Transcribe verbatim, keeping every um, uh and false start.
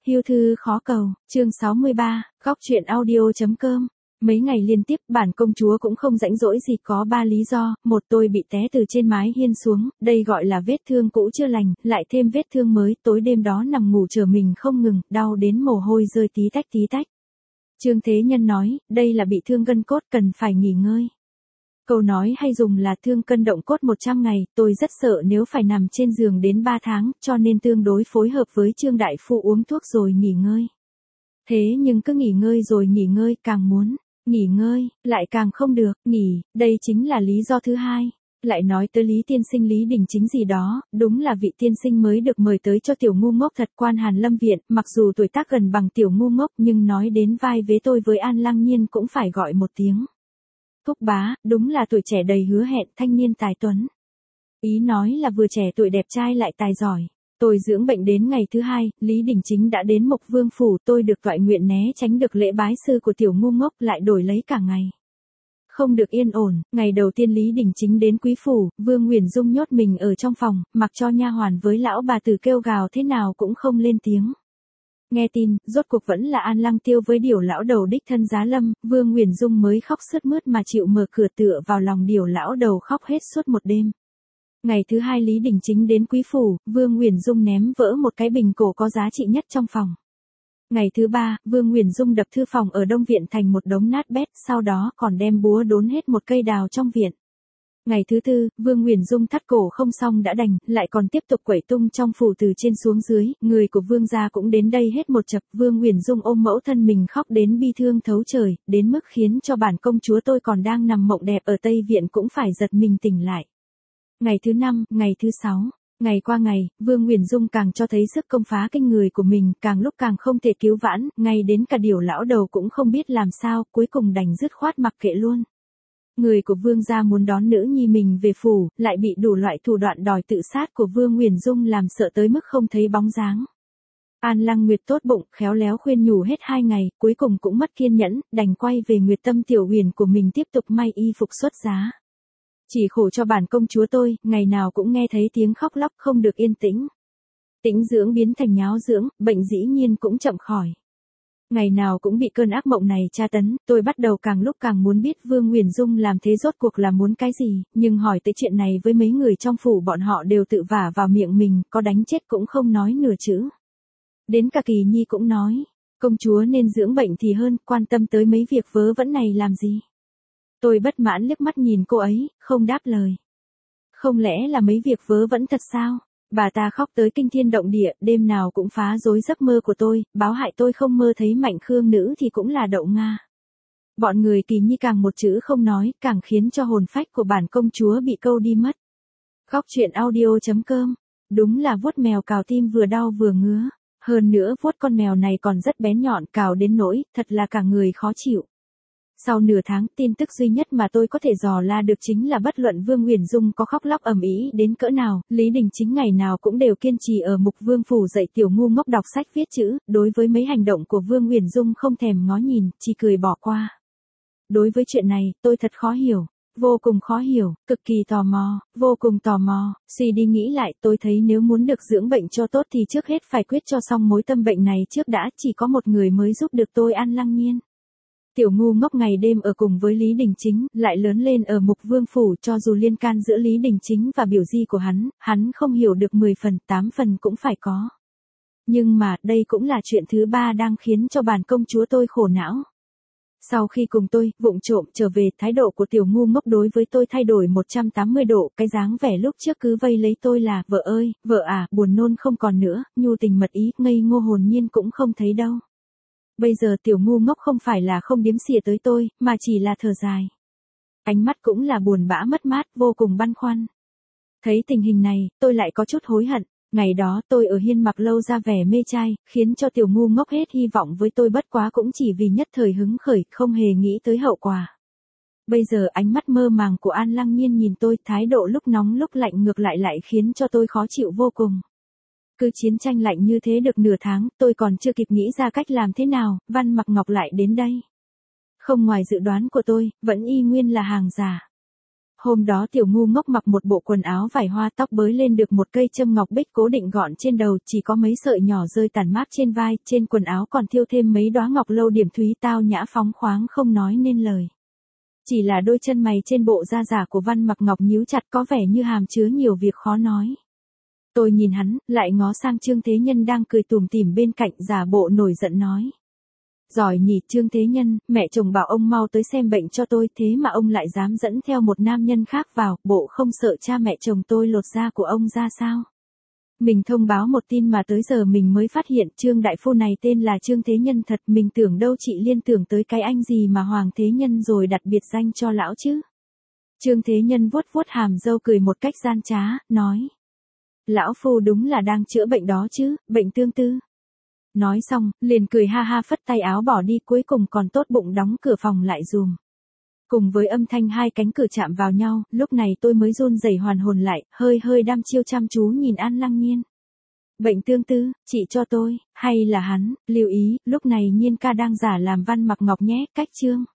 Hưu thư khó cầu, chương sáu mươi ba, góc chuyện audio.com. Mấy ngày liên tiếp bản công chúa cũng không rảnh rỗi gì, có ba lý do. Một, tôi bị té từ trên mái hiên xuống, đây gọi là vết thương cũ chưa lành, lại thêm vết thương mới, tối đêm đó nằm ngủ chờ mình không ngừng, đau đến mồ hôi rơi tí tách tí tách. Trương Thế Nhân nói, đây là bị thương gân cốt, cần phải nghỉ ngơi. Câu nói hay dùng là thương cân động cốt một trăm ngày, tôi rất sợ nếu phải nằm trên giường đến ba tháng, cho nên tương đối phối hợp với Trương Đại Phu uống thuốc rồi nghỉ ngơi. Thế nhưng cứ nghỉ ngơi rồi nghỉ ngơi, càng muốn nghỉ ngơi, lại càng không được nghỉ, đây chính là lý do thứ hai. Lại nói tới Lý tiên sinh Lý Đình Chính gì đó, đúng là vị tiên sinh mới được mời tới cho tiểu ngu ngốc thật, quan Hàn Lâm viện, mặc dù tuổi tác gần bằng tiểu ngu ngốc nhưng nói đến vai vế tôi với An Lăng Nhiên cũng phải gọi một tiếng thúc bá, đúng là tuổi trẻ đầy hứa hẹn, thanh niên tài tuấn. Ý nói là vừa trẻ tuổi đẹp trai lại tài giỏi. Tôi dưỡng bệnh đến ngày thứ hai, Lý Đình Chính đã đến Mộc Vương phủ, tôi được toại nguyện né tránh được lễ bái sư của tiểu ngu ngốc, lại đổi lấy cả ngày. Không được yên ổn, ngày đầu tiên Lý Đình Chính đến quý phủ, Vương Nguyền Dung nhốt mình ở trong phòng, mặc cho nha hoàn với lão bà tử kêu gào thế nào cũng không lên tiếng. Nghe tin, rốt cuộc vẫn là An Lăng Tiêu với Điểu lão đầu đích thân giá lâm, Vương Nguyền Dung mới khóc sướt mướt mà chịu mở cửa tựa vào lòng Điểu lão đầu khóc hết suốt một đêm. Ngày thứ hai Lý Đình Chính đến quý phủ, Vương Nguyền Dung ném vỡ một cái bình cổ có giá trị nhất trong phòng. Ngày thứ ba, Vương Nguyền Dung đập thư phòng ở Đông Viện thành một đống nát bét, sau đó còn đem búa đốn hết một cây đào trong viện. Ngày thứ tư, Vương Nguyền Dung thắt cổ không xong đã đành, lại còn tiếp tục quẩy tung trong phủ từ trên xuống dưới, người của Vương gia cũng đến đây hết một chập. Vương Nguyền Dung ôm mẫu thân mình khóc đến bi thương thấu trời, đến mức khiến cho bản công chúa tôi còn đang nằm mộng đẹp ở Tây Viện cũng phải giật mình tỉnh lại. Ngày thứ năm, ngày thứ sáu, ngày qua ngày, Vương Nguyền Dung càng cho thấy sức công phá kinh người của mình, càng lúc càng không thể cứu vãn, ngay đến cả Điểu lão đầu cũng không biết làm sao, cuối cùng đành dứt khoát mặc kệ luôn. Người của Vương gia muốn đón nữ nhi mình về phủ, lại bị đủ loại thủ đoạn đòi tự sát của Vương Nguyền Dung làm sợ tới mức không thấy bóng dáng. An Lăng Nguyệt tốt bụng, khéo léo khuyên nhủ hết hai ngày, cuối cùng cũng mất kiên nhẫn, đành quay về Nguyệt Tâm Tiểu Huyền của mình tiếp tục may y phục xuất giá. Chỉ khổ cho bản công chúa tôi, ngày nào cũng nghe thấy tiếng khóc lóc không được yên tĩnh. Tĩnh dưỡng biến thành nháo dưỡng, bệnh dĩ nhiên cũng chậm khỏi. Ngày nào cũng bị cơn ác mộng này tra tấn, tôi bắt đầu càng lúc càng muốn biết Vương Nguyền Dung làm thế rốt cuộc là muốn cái gì, nhưng hỏi tới chuyện này với mấy người trong phủ bọn họ đều tự vả vào miệng mình, có đánh chết cũng không nói nửa chữ. Đến cả Kỳ Nhi cũng nói, công chúa nên dưỡng bệnh thì hơn, quan tâm tới mấy việc vớ vẩn này làm gì. Tôi bất mãn liếc mắt nhìn cô ấy, không đáp lời. Không lẽ là mấy việc vớ vẩn thật sao? Bà ta khóc tới kinh thiên động địa, đêm nào cũng phá rối giấc mơ của tôi, báo hại tôi không mơ thấy Mạnh Khương nữ thì cũng là đậu Nga. Bọn người Kỳ Nhi càng một chữ không nói, càng khiến cho hồn phách của bản công chúa bị câu đi mất. Góc chuyện audio.com. Đúng là vuốt mèo cào tim vừa đau vừa ngứa. Hơn nữa vuốt con mèo này còn rất bén nhọn, cào đến nỗi, thật là cả người khó chịu. Sau nửa tháng, tin tức duy nhất mà tôi có thể dò la được chính là bất luận Vương Nguyền Dung có khóc lóc ầm ĩ đến cỡ nào, Lý Đình Chính ngày nào cũng đều kiên trì ở Mục Vương phủ dạy tiểu ngu ngốc đọc sách viết chữ, đối với mấy hành động của Vương Nguyền Dung không thèm ngó nhìn, chỉ cười bỏ qua. Đối với chuyện này, tôi thật khó hiểu, vô cùng khó hiểu, cực kỳ tò mò, vô cùng tò mò, suy đi nghĩ lại, tôi thấy nếu muốn được dưỡng bệnh cho tốt thì trước hết phải quyết cho xong mối tâm bệnh này trước đã, chỉ có một người mới giúp được tôi An Lăng Nhiên. Tiểu ngu ngốc ngày đêm ở cùng với Lý Đình Chính, lại lớn lên ở Mục Vương phủ, cho dù liên can giữa Lý Đình Chính và biểu di của hắn, hắn không hiểu được mười phần, tám phần cũng phải có. Nhưng mà, đây cũng là chuyện thứ ba đang khiến cho bản công chúa tôi khổ não. Sau khi cùng tôi, vụng trộm trở về, thái độ của tiểu ngu ngốc đối với tôi thay đổi một trăm tám mươi độ, cái dáng vẻ lúc trước cứ vây lấy tôi là, vợ ơi, vợ à, buồn nôn không còn nữa, nhu tình mật ý, ngây ngô hồn nhiên cũng không thấy đâu. Bây giờ tiểu ngu ngốc không phải là không điếm xỉa tới tôi, mà chỉ là thở dài. Ánh mắt cũng là buồn bã mất mát, vô cùng băn khoăn. Thấy tình hình này, tôi lại có chút hối hận. Ngày đó tôi ở hiên mặc lâu ra vẻ mê trai, khiến cho tiểu ngu ngốc hết hy vọng với tôi bất quá cũng chỉ vì nhất thời hứng khởi, không hề nghĩ tới hậu quả. Bây giờ ánh mắt mơ màng của An Lăng Nhiên nhìn tôi, thái độ lúc nóng lúc lạnh ngược lại lại khiến cho tôi khó chịu vô cùng. Cứ chiến tranh lạnh như thế được nửa tháng, tôi còn chưa kịp nghĩ ra cách làm thế nào, Văn Mặc Ngọc lại đến đây. Không ngoài dự đoán của tôi, vẫn y nguyên là hàng giả. Hôm đó tiểu ngu ngốc mặc một bộ quần áo vải hoa, tóc bới lên được một cây châm ngọc bích cố định gọn trên đầu, chỉ có mấy sợi nhỏ rơi tản mát trên vai, trên quần áo còn thêu thêm mấy đóa ngọc lâu điểm thúy, tao nhã phóng khoáng không nói nên lời. Chỉ là đôi chân mày trên bộ da giả của Văn Mặc Ngọc nhíu chặt, có vẻ như hàm chứa nhiều việc khó nói. Tôi nhìn hắn, lại ngó sang Trương Thế Nhân đang cười tủm tỉm bên cạnh, giả bộ nổi giận nói. Giỏi nhỉ Trương Thế Nhân, mẹ chồng bảo ông mau tới xem bệnh cho tôi, thế mà ông lại dám dẫn theo một nam nhân khác vào, bộ không sợ cha mẹ chồng tôi lột da của ông ra sao? Mình thông báo một tin mà tới giờ mình mới phát hiện Trương đại phu này tên là Trương Thế Nhân thật, mình tưởng đâu chị liên tưởng tới cái anh gì mà Hoàng Thế Nhân rồi đặt biệt danh cho lão chứ. Trương Thế Nhân vuốt vuốt hàm râu cười một cách gian trá, nói. Lão phu đúng là đang chữa bệnh đó chứ, bệnh tương tư. Nói xong, liền cười ha ha phất tay áo bỏ đi, cuối cùng còn tốt bụng đóng cửa phòng lại dùm. Cùng với âm thanh hai cánh cửa chạm vào nhau, lúc này tôi mới run rẩy hoàn hồn lại, hơi hơi đăm chiêu chăm chú nhìn An Lăng Nhiên. Bệnh tương tư, chị cho tôi, hay là hắn, lưu ý, lúc này Nhiên ca đang giả làm Văn Mặc Ngọc nhé, cách Trương.